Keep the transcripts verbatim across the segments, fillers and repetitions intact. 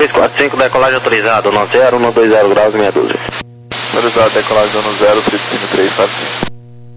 três quatro cinco, decolagem autorizada, no zero, no dois zero graus, meia dúzia. Autorizado, decolagem no zero, tripsino três quatro cinco.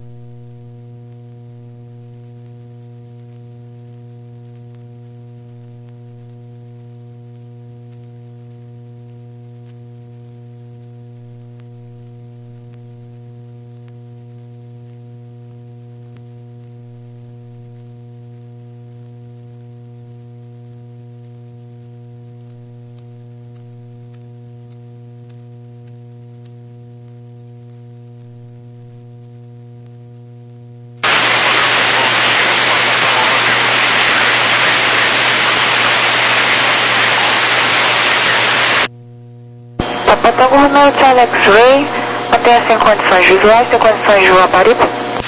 Tango Romeo Charlie X-Ray, mantenha-se em condições visuais, tem condições de voar Paripa?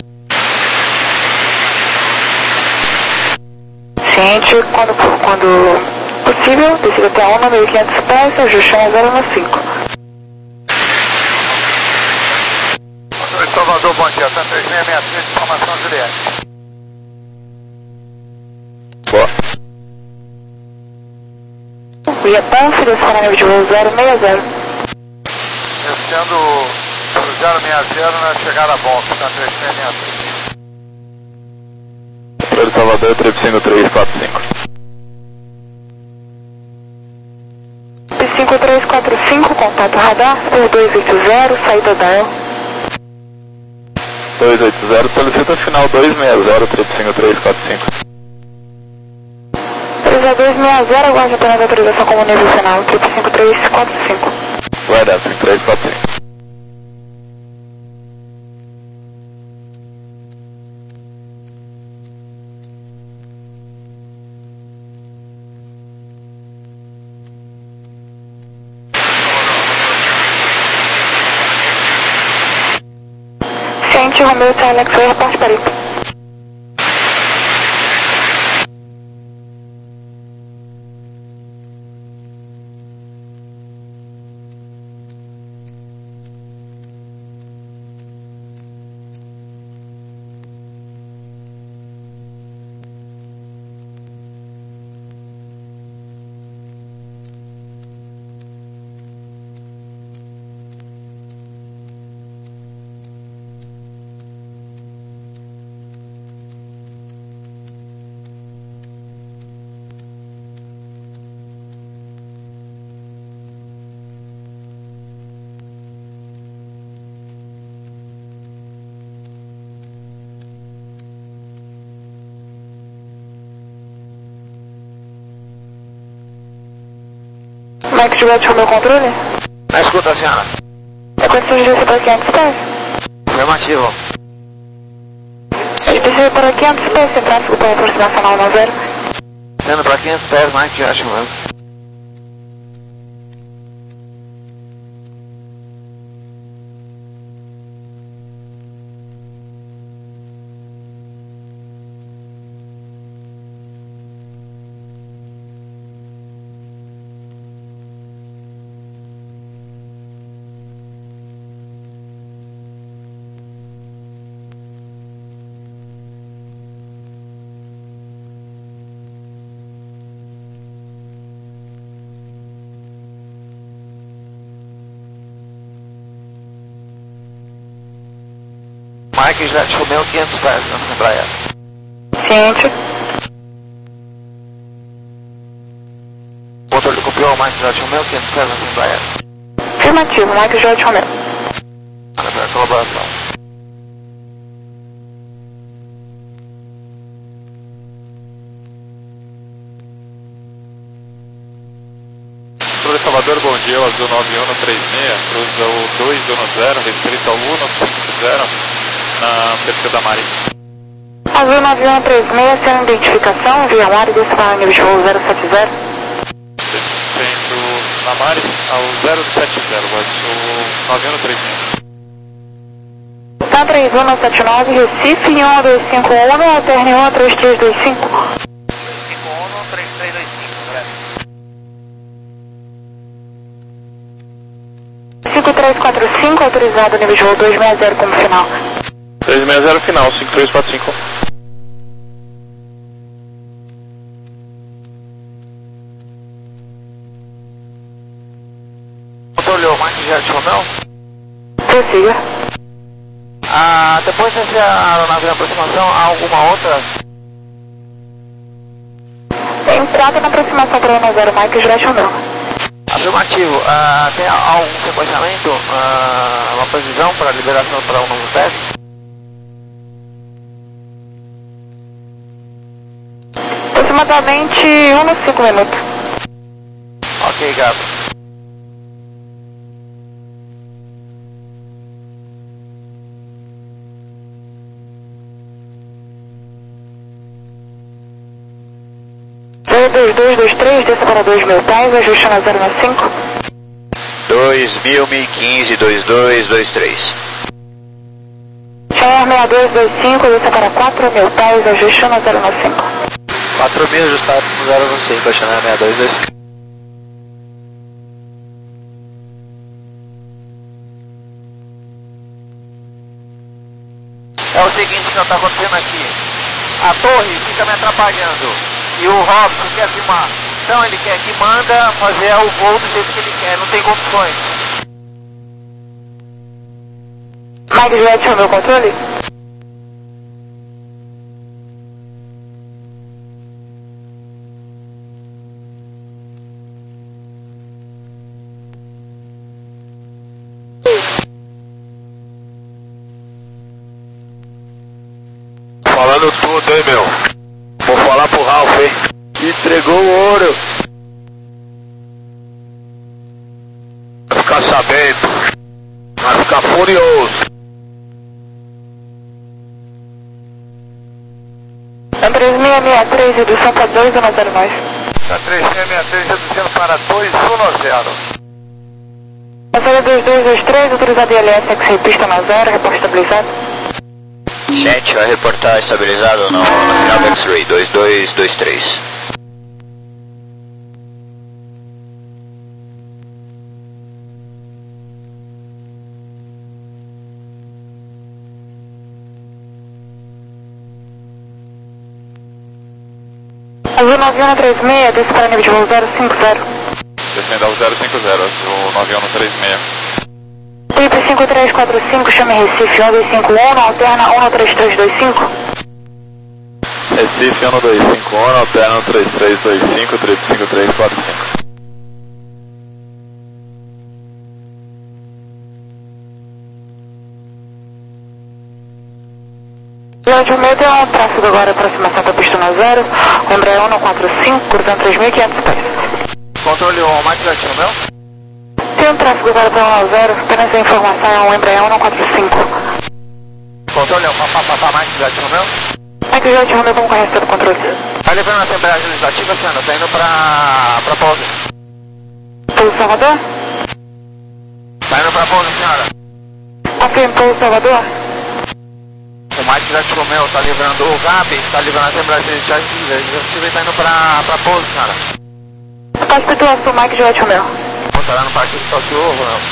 Ciente, quando, quando possível, descida até a um mil e quinhentos pés, ajuste a zero no cinco. Salvador, bom dia, tá três seis seis três, informação Juliette. Boa. Iapã, seleciona nível de voo zero seis zero. Descendo pro zero seis zero na chegada a volta, tá três seis seis três. Controle Salvador, tripsino três quatro cinco. cinco três quatro cinco, contato radar, por dois oito zero, saída da El. dois oito zero, solicita final dois seis zero, tripsino três quatro cinco. três a dois seis zero, aguarde apenas a autorização como nível final, trip cinco três quatro cinco. Guarda, cinco três quatro cinco. Ciente, Romeo Charlie X-Ray, reporte Paripa. Mike Juliette, Romeo controle? Na escuta, senhora. É condições de descer para quinhentos pés? Afirmativo. De descer para quinhentos pés, sem tráfego para aproximação na um zero. Sendo para quinhentos pés, Mike Juliette, Romeo. Mike Juliette, Romeo, quinhentos pés na Assembleia. Ciente. Controle copiou, Mike Juliette, Romeo, quinhentos pés na Assembleia. Afirmativo, Mike Juliette, Romeo. Para a colaboração. Controle Salvador, bom dia, o Azul nove um três seis, cruza o dois um zero, restrito ao um cinco zero, na cerca da Mari. Azul nove um três seis, sem identificação, via mar e desce para nível de voo zero sete zero. Sendo na Mari ao zero sete zero, Azul nove um três seis. Tá três um sete nove, Recife, um dois cinco um, alterne um três três dois cinco. dois cinco um, três três dois cinco, correto. cinco três quatro cinco, autorizado nível de voo dois seis zero como final. dois seis zero final, cinco três quatro cinco. Controle Mike Jet Romeo. Prossiga. Ah, depois dessa aeronave na aproximação, há alguma outra? Entrada na aproximação para um zero Mike Jet Romeo. Afirmativo. Ah, tem algum sequenciamento, ah, uma previsão para liberação para um novo teste? Aproximadamente um nos cinco minutos. Ok, Gato. dois dois dois três, desça para dois mil pés, ajuste na zero nove cinco. dois mil, mil e quinze, dois dois dois três. Cheyenne seis dois dois cinco, desça para quatro mil pés, ajuste na zero nove cinco. quatro mil ajustado no zero nove cinco, Cheyenne seis dois dois cinco. É o seguinte que está acontecendo aqui. A torre fica me atrapalhando. E o Robson quer filmar. Então ele quer que manda fazer o voo do jeito que ele quer. Não tem condições. Mike Jet Romeo, controle? Falando tudo, hein, meu? Vou falar pro Ralph, hein? Entregou o ouro. Vai ficar sabendo. Vai ficar furioso. Na três seis seis três, redução para dois um zero nove. Na três seis seis três, reduzindo para dois um zero. Passada dois dois dois três, autorizado I L S, X-ray pista na zero, reporte estabilizado. Chat, vai reportar estabilizado no, no final do X-Ray, dois dois dois três. Azul nove um três seis, desce para nível de voo zero cinco zero. Descendo ao zero cinco zero, o nove um três seis. Trip cinco três quatro cinco, chame Recife um dois cinco um, alterna um três três dois cinco. Recife um dois cinco um, alterna três três dois cinco, trip cinco três quatro cinco. Jet Romeo tem um tráfego agora, aproximação para pista na zero, Embraer um quatro cinco, cruzando três mil e quinhentos pés. Controle o Mike Jet Romeo. Tem um tráfego agora para um zero, apenas a informação é um Embraer um quatro cinco. Controle o papapá Mike Jet Romeo. Mike Jet Romeo, como conhece do controle? Tá levando a Assembleia Legislativa, senhora, tá indo pra, pra pouso. Pouso Salvador? Tá indo pra pouso, senhora. Ok, em Pouso Salvador? O Mike Jet Romeo tá livrando o G A B, tá livrando a Assembleia Legislativa e tá indo pra, pra pouso, senhora. Pode situar o Mike Jet Romeo. Tá lá no Parque do Tóquio, Romeo.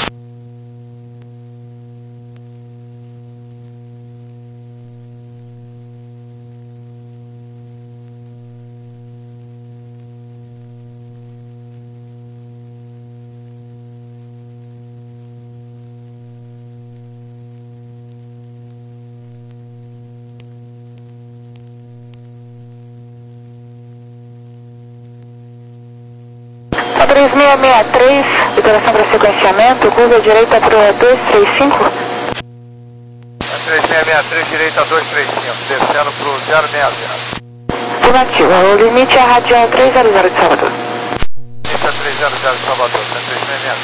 três seis seis três, liberação para sequenciamento, curva direita para dois três cinco. três seis seis três, direita dois três cinco, descendo pro zero seis zero. Afirmativo, o limite é a radial trezentos de Salvador. Pista trezentos de Salvador, três seis seis.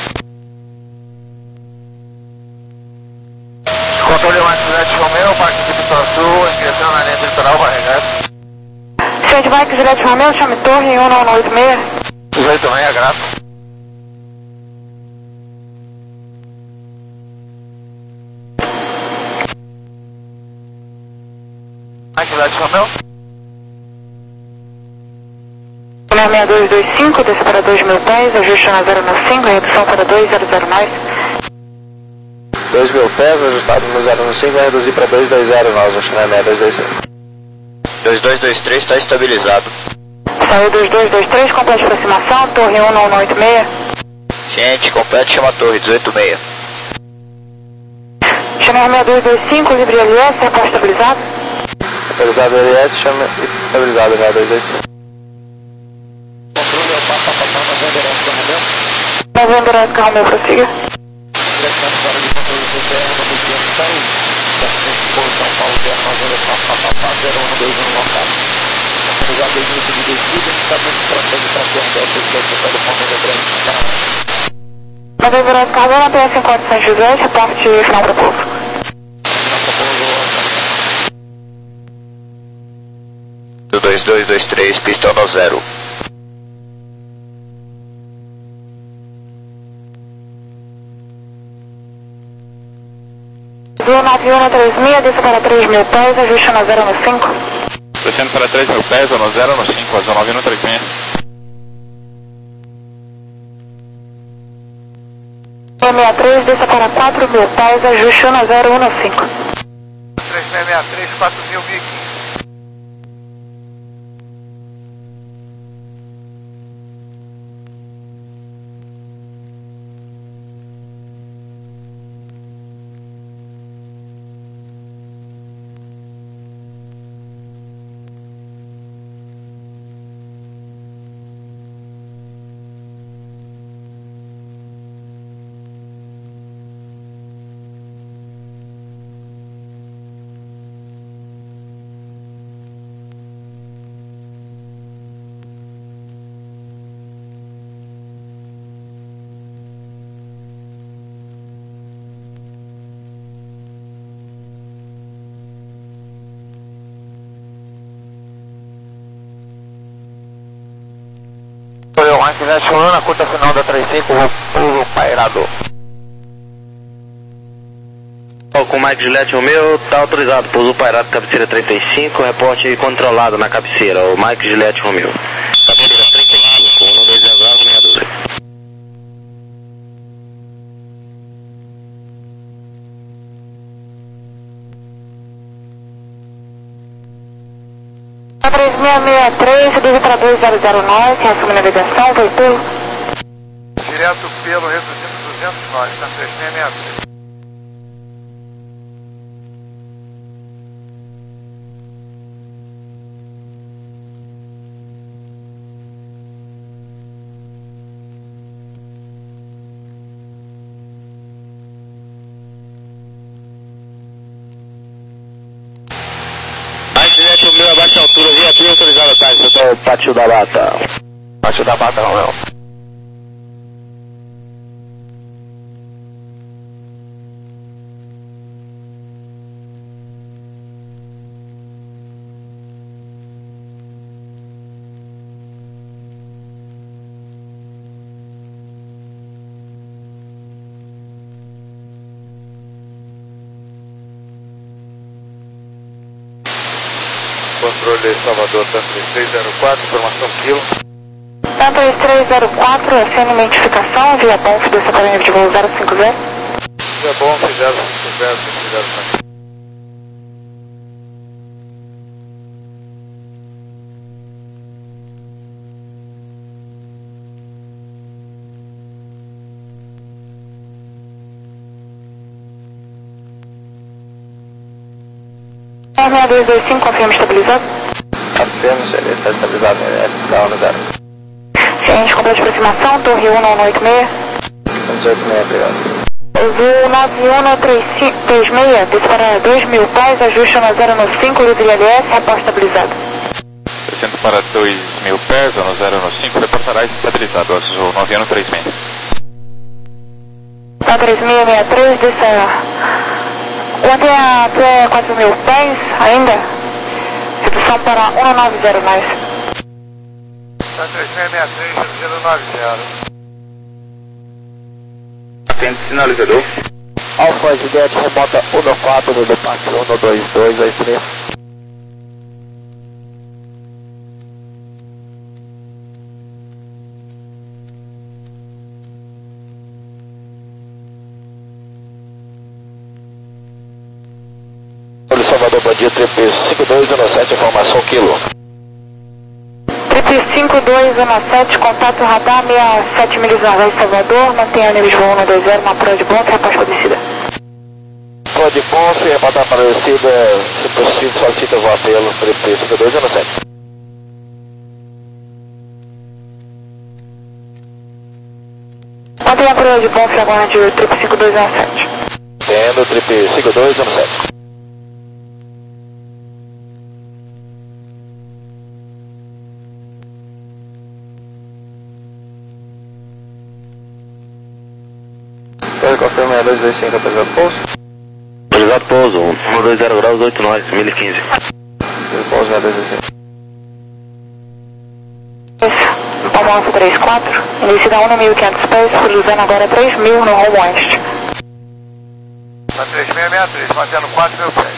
Controle o Mike Romeo, Parque de Vitor Sul, ingressando na linha litoral, vai regado. Sede Mike Jet Romeo, chame torre um nove oito seis. dezoito meia, grato. Mike Jet Romeo. seis dois dois cinco, desce para dois mil pés, ajuste na zero nove cinco, redução para dois zero zero nove. dois mil pés, ajustado no zero nove cinco, vai reduzir para dois dois zero nove, acho que não é seis dois dois cinco. dois dois dois três está estabilizado. Saiu dois dois dois três, completa aproximação, torre um nove oito seis. Ciente, completo, chama a torre, dezoito seis. Chama seis dois dois cinco, livre L S, repórter estabilizado. Estabilizado L S, chama estabilizado seis dois dois cinco. Controle é o Papa Papão November Oscar Romeu. November Oscar Romeu, prossiga. Direção fora de controle do P R no Buquinho São por São Paulo, P R November Papa Papá zero um dois um local. Autorizado dois mil de descida, inicialmente estratégia para P R Delta sete para o ponto de grande canal. November Oscar Romeu, na P S em condições de visuais, reporte final para o povo. dois dois dois três, pistão no zero. Voo nove um três seis, desça para três mil pés, ajuste no zero no cinco. Descendo para três mil pés, no zero no cinco, azul nove um três seis. sessenta e três, desça para quatro mil pés, ajuste no zero um no cinco. três seis seis três, quatro mil, mil e quinze. Mike Juliette Romeu na curta final da trinta e cinco, pulo pairado. Com Mike Juliette Romeu, está autorizado, pouso pairado, cabeceira trinta e cinco, reporte controlado na cabeceira, o Mike Juliette Romeu. Cabeceira trinta e cinco, um dois zero zero seis dois. três seis seis três, desce para dois zero zero nove, assume navegação, veículo. Direto pelo reduzindo duzentos nove, na três seis seis três. O meu abaixo a altura, via bem autorizado, tá? Eu tô no pátio da Bata. Pátio da Bata, não, não. Controle Salvador, TAM três três zero quatro, informação quilo. TAM três três zero quatro, assina uma identificação, via B O N F dessa para de voo zero cinco zero. Via B O N F zero cinco zero, zero. seis dois dois cinco, confirma estabilizado. Confirma, seria está estabilizado em S, K no zero. Ciente, completa de aproximação, torre um nove oito seis. dezoito seis, obrigado. Voo nove um três seis, desce para dois mil pés, ajuste no zero no cinco, livre L S, reporte estabilizado. Descendo para dois mil pés, no zero no cinco, reportará estabilizado, azul nove um três seis. TAM três seis seis três, desça... Ontem até quatro mil pés ainda, redução para um nove zero mais. TAM três seis seis três, reduzindo nove zero. Atende sinalizador. Alfa Juliette remota um quatro do parque um dois dois dois três. Salvador, bom dia, trip cinco dois um sete, informação quilo. Trip cinco dois um sete, contato radar sessenta e sete milhas noroeste Salvador, mantenha o nível de voo um dois zero, uma prova de ponto, reposta para descida. Prova de ponto, reportar para a descida, se possível, solicita o apelo para o cinco dois um sete. Mantenha a prova de ponto, aguarde o trip cinco dois um sete. Tendo o trip cinco dois um sete. Pode confirmar dois dois cinco, autorizado pouso? Autorizado pouso, um dois zero graus, oito nove, mil e quinze. Pouso dois dois cinco. Palma onze três quatro, inicio da um mil e quinhentos pés, cruzando agora três mil no rumo oeste. Na três seis seis três, mantendo quatro mil pés.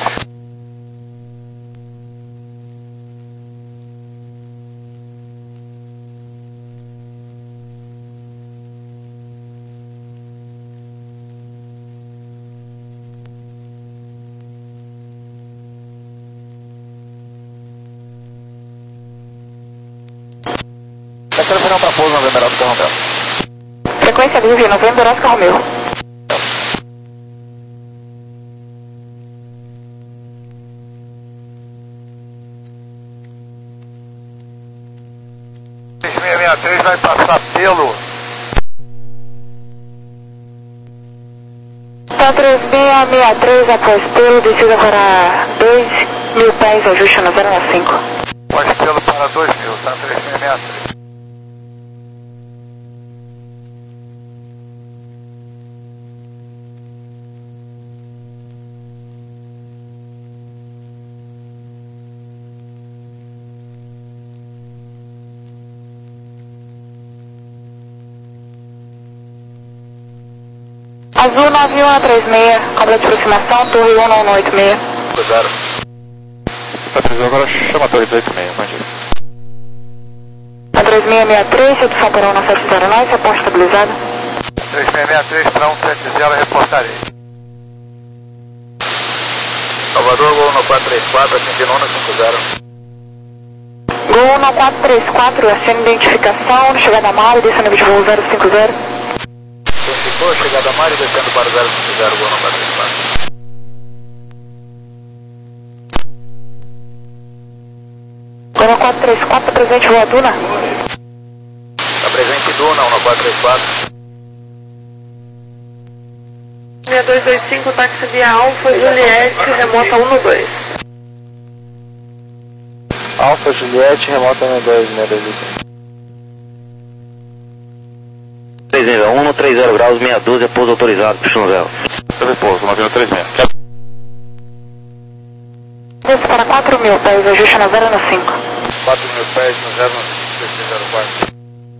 Tentando final para pouso, November Oscar Romeo. Frequência livre, November Oscar Romeo. três seis seis três vai passar pelo... Tá três seis seis três após pelo, descida para dois mil pés, ajuste no zero cinco. Após pelo para dois mil, tá três seis seis três. Azul nove um três seis, cobra de aproximação, torre um um oito seis. Zero. Patrícia, agora chama a torre dois oito seis, mande. A três seis seis três, redução para um sete zero nove, reposta estabilizada. três seis seis três para um sete zero, reportarei. Salvador, Gol no quatro três quatro, ascendendo um cinco zero. Gol no quatro três quatro, acende identificação, chegada a Mário, descendo nível de voo zero cinco zero. Identificou, chegada a Mário, descendo para o zero cinco zero, Gol no quatro três quatro. Gol no quatro três quatro, presente voa Duna. Está presente Duna, um no quatro três quatro. seis dois dois cinco, táxi via Alfa Juliette, remota um no dois. Alfa Juliette, remota um no dois, seis dois dois cinco. três um no três zero graus, meia dúzia, pouso autorizado, puxa no zero. Sobre pouso, nove um três seis. Desce para quatro mil pés, ajuste no zero cinco. quatro mil pés no zero cinco zero quatro.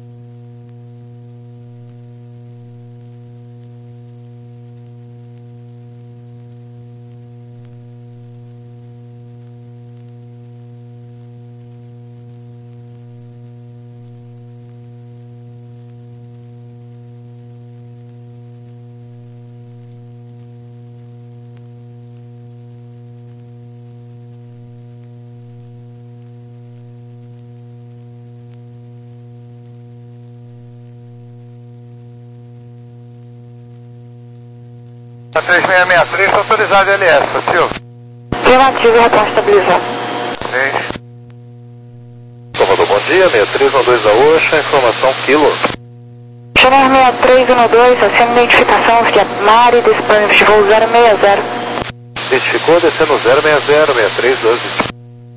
A três seis seis três, autorizado L S, Silvio. Afirmativo, reposta estabilizada. três. Salvador, bom dia, seis três um dois da Oxa, informação quilo. Channel seis três um dois, acende identificação via Mari, disponível de voo zero seis zero. Identificou, descendo zero seis zero, seis três um dois.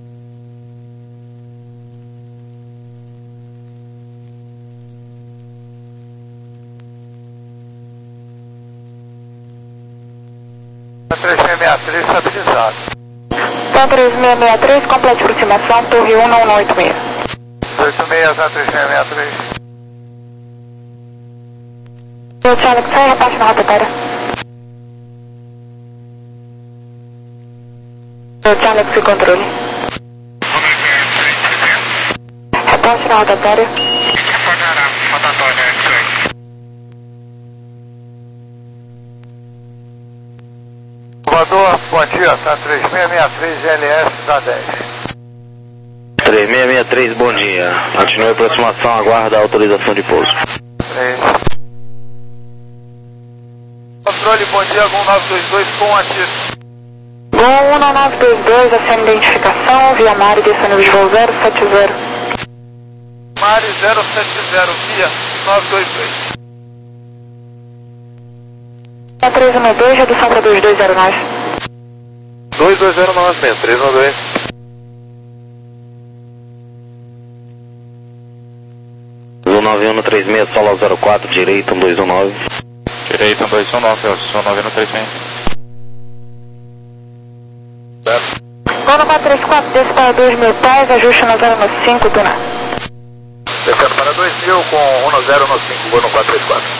três seis seis três estabilizado. Tá três seis seis três, complete aproximação, torre um um oito seis. oito seis, tá três seis seis três. Eu te Alex, sai, reparte na rotatória. Eu te Alex, e controle. Reparte na rotatória. Salvador, bom dia, tá três seis seis três L S da dez. três seis seis três, bom dia. Continue a aproximação, aguarda a autorização de pouso. três. Controle, bom dia, Gol nove dois dois com ativo. Gol um nove dois dois, acende identificação, via Mari, descendo de voo zero sete zero. Mari zero sete zero, via nove dois dois. três um dois, redução para dois dois zero nove. dois dois zero nove, três um dois. um nove um três seis, solo zero quatro, direito um dois um nove. Direito um dois um nove, um nove um três seis. Gol no quatro três quatro, desce para dois mil pés, ajuste no zero no cinco, Duna. Descendo para dois mil com um no zero no cinco, gol no quatro três quatro.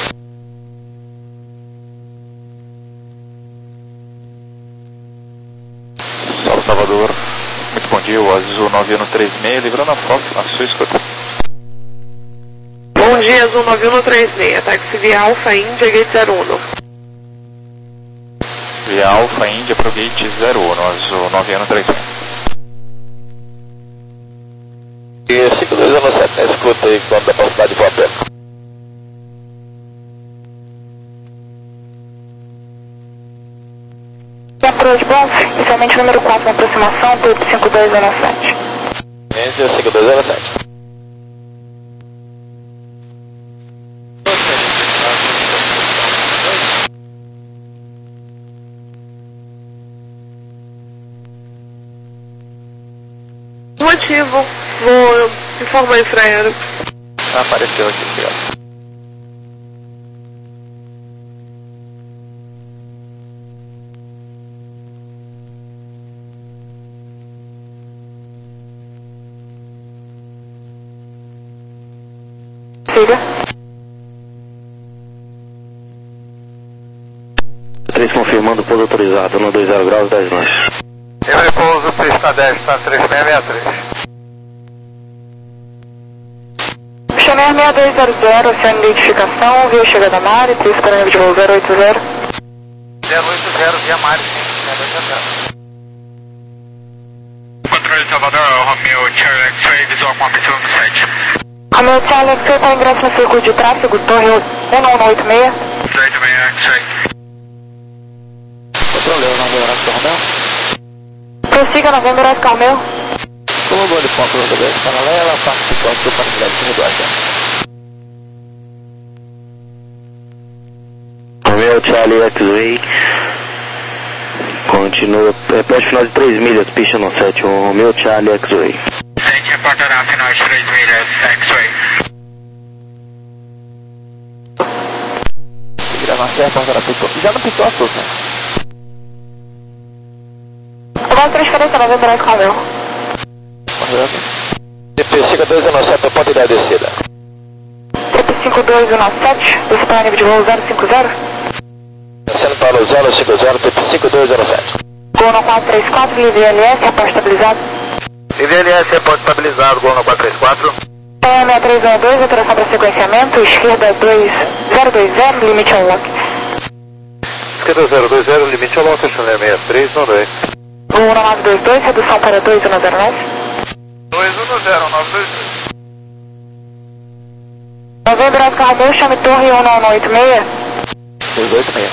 Solo Salvador, muito bom dia, o Azul nove um três seis, livrando a foto, a sua escuta. Bom dia, Azul nove um três seis, táxi via Alfa Índia, gate zero um. Via Alfa Índia para o gate zero um, Azul nove um três seis. E cinco dois um sete, na escuta aí, quando da possibilidade de papel. Approach Bronx, inicialmente número quatro na aproximação, Turbo cinco dois um sete. Índia cinco dois um sete. Motivo, vou informar a infraero. Ah, apareceu aqui, obrigado. Siga. três confirmando pouso autorizado, um dois zero graus, dez nós. Eu repouso, pista dez, está três seis seis três. Chanel seis dois zero zero, oceano de identificação, via chegada Mari, pista para nível de voo zero oito zero. zero oito zero, via Mari, zero oito zero. Controle Salvador, Romeo Charlie X-Ray, visual com a missão do sete. Romeo Charlie X-Ray para ingresso no circuito de tráfego, torre um um oito seis. oito seis, X-Ray. Controle, o nome do Horácio Romeu. Prossiga Novembro Oscar Romeo. Comandou de ponto rodoviária paralela, participante do Panamérica de Reduação. Romeo Charlie X-Ray. Continua, repete final de três milhas, pista no sete, um Romeo Charlie X-Ray. sete reportará final de três milhas, X-Ray. Seguirá na serra, portará pitou. Já não pitou a sua, né? Agora transferência Novembro Oscar Romeo. T P cinco dois um sete, pode dar a descida. T P cinco dois um sete, desce para nível de voo zero cinco zero. Descendo para o zero cinco zero, T P cinco dois um sete. Gol no quatro três quatro, livre L S, repórter estabilizado. Livre L S, repórter estabilizado, gol no quatro três quatro. P M três um dois, alteração para sequenciamento, esquerda dois zero dois zero, limite ao lock. Esquerda zero dois zero, limite ao lock, Chanel seis três um dois. Gol um nove dois dois, redução para dois um zero nove. dois um zero, nove dois dois. Novembro Oscar Romeo, chame torre um um oito seis. dois oito seis.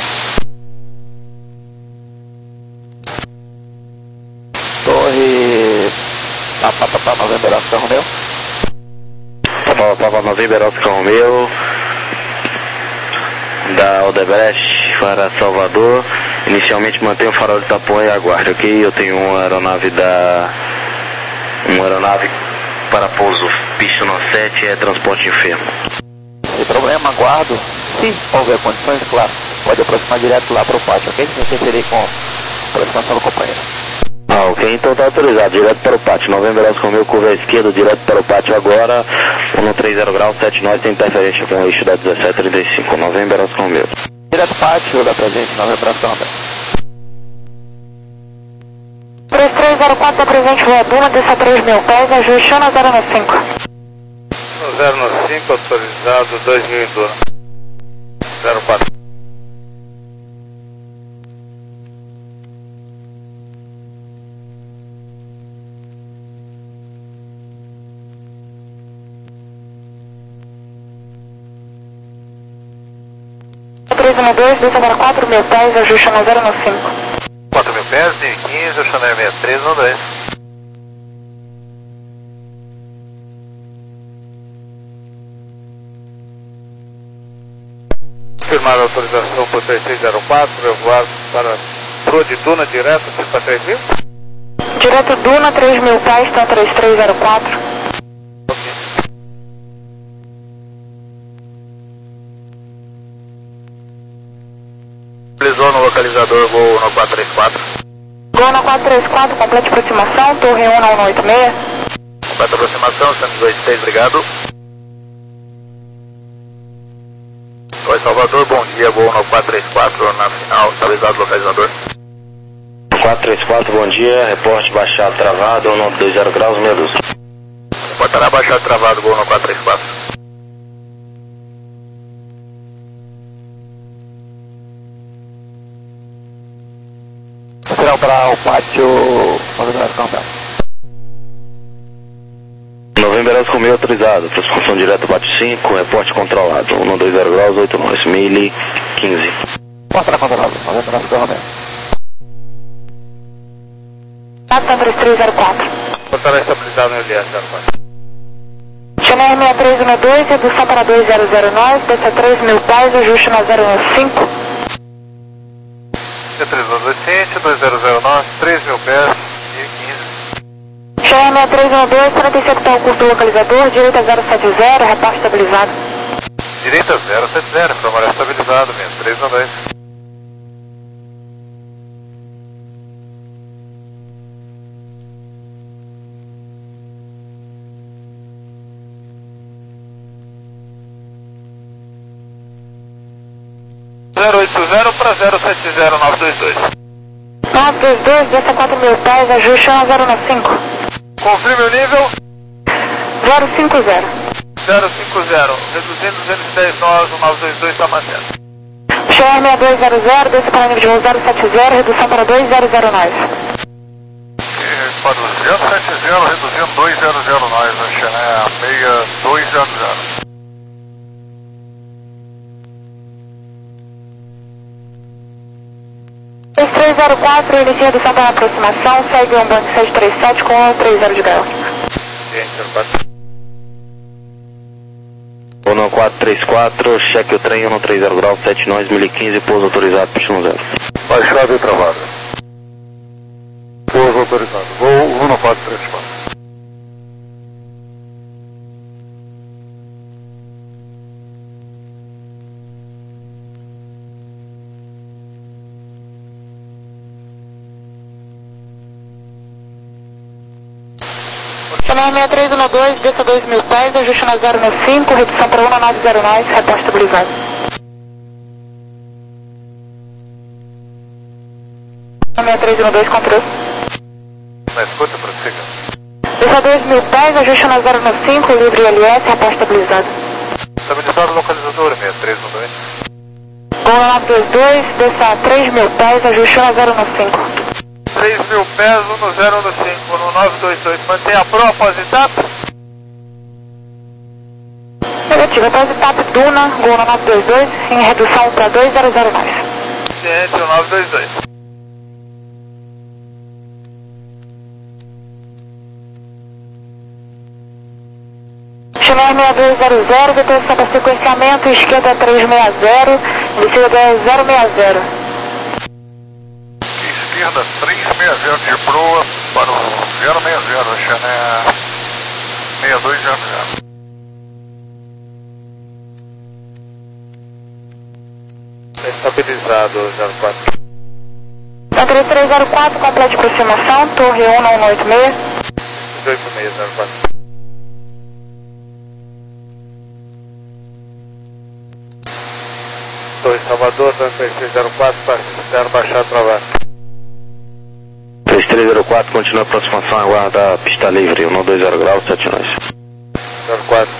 Torre... Papa, papa, Novembro Oscar Romeo. Papa, Papa, Novembro Oscar Romeo. Da Odebrecht para Salvador. Inicialmente mantenha o farol de Itapuã e aguarde, ok? Eu tenho uma aeronave da... Uma aeronave para pouso pista no sete, é transporte enfermo. Sem problema, aguardo. Se houver condições, claro, pode aproximar direto lá para o pátio, ok? Eu interferirei com a aproximação do companheiro. Ah, ok, então está autorizado, direto para o pátio. Novembro Oscar Romeo, curva à esquerda, direto para o pátio agora. um três zero graus, sete nós, tem interferência com o eixo da dezessete trinta e cinco. Novembro Oscar Romeo. Direto pátio da presente, Novembro Oscar Romeo. três três zero quatro, presente Rua Duna, desça três mil pés, ajuste um zero no cinco. zero no cinco, autorizado, dois mil em Duna. zero quatro. três um dois, desça para quatro mil pés, ajuste na zero cinco. quatro mil pés, mil e quinze, o Chanel sessenta e três um dois. Confirmar a autorização para três três zero quatro, eu voar para Pro de Duna direto, para três mil? Direto Duna, três mil pés, tá três três zero quatro. Ok. Utilizou no localizador Gol no quatro três quatro. Gol na quatro três quatro, complete aproximação, torre um na um oito seis. Completa aproximação, cento e dois seis, obrigado. Oi, Salvador, bom dia, Gol no quatro três quatro, na final, estabilizado localizador. quatro três quatro, bom dia, reporte baixado travado, um nove dois zero graus, meia dúzia. Reportará baixado travado, Gol no quatro três quatro. Será para o pátio, Novembro com meio autorizado, aproximação direta bate cinco, reporte controlado, um dois zero graus, oito nove, mil e quinze. Mostra controlado, novembro com meio. Tá três três zero quatro. Portará estabilizado no L S zero quatro. Chanel sessenta e três um dois, redução para dois zero zero nove, desça três mil pés, ajuste na zero cinco. C três dois sete, dois zero zero nove, três mil pés, mil e quinze. Chanel sessenta e três um dois, quarenta e sete está o curso do localizador, direita zero sete zero, reporte estabilizado. Direita zero sete zero, informará estabilizado mesmo, três um dois. zero oito zero para zero sete zero nove dois dois. nove dois dois, desça quatro mil pés, ajuste na zero cinco. Confirme o nível zero cinco zero. zero cinco zero, reduzindo duzentos e dez nós, o nove dois dois está mantendo. Chanel sessenta e dois zero zero, desça para nível de voo zero sete zero, redução para dois zero zero nove. Para zero sete zero, reduzindo dois zero zero nós, a Chanel seis dois zero zero. três três zero quatro, inicia redução para aproximação, segue um banco seis três sete com um três zero de grau. um quatro três quatro, cheque o trem um três zero graus, sete nove, mil e quinze, pouso autorizado, pista um zero. Baixado e travado. Pouso autorizado, voo um quatro três quatro. Chanel sessenta e três um dois, desça dois mil pés, ajuste na zero cinco, redução para um nove zero nove, reporte estabilizado. sessenta e três um dois, controle. Na escuta, prossiga. Desça dois mil pés, ajuste na zero cinco, livre L S, reporte estabilizado. Estabilizado localizador, sessenta e três um dois. Gol nove dois dois, desça três mil pés, ajuste na zero cinco. três mil pés, um zero cinco, no nove dois dois. Mantém a pro após etapa? Negativo, após etapa Duna, Gol nove dois dois, em redução para dois zero zero nove. Ciente, o nove dois dois. Chanel sessenta e dois zero zero, detenção para sequenciamento, esquerda três seis zero, descida zero seis zero. Esquerda três seis zero de proa para o zero seis zero, Chanel sessenta e dois zero zero. Estabilizado, zero quatro. três três zero quatro, complete aproximação, torre um na um oito seis. oito seis zero quatro. Torre Salvador, três três zero quatro, zero baixado travado. três três zero quatro, continua a aproximação, aguarda pista livre, um dois zero graus, sete nove. zero quatro.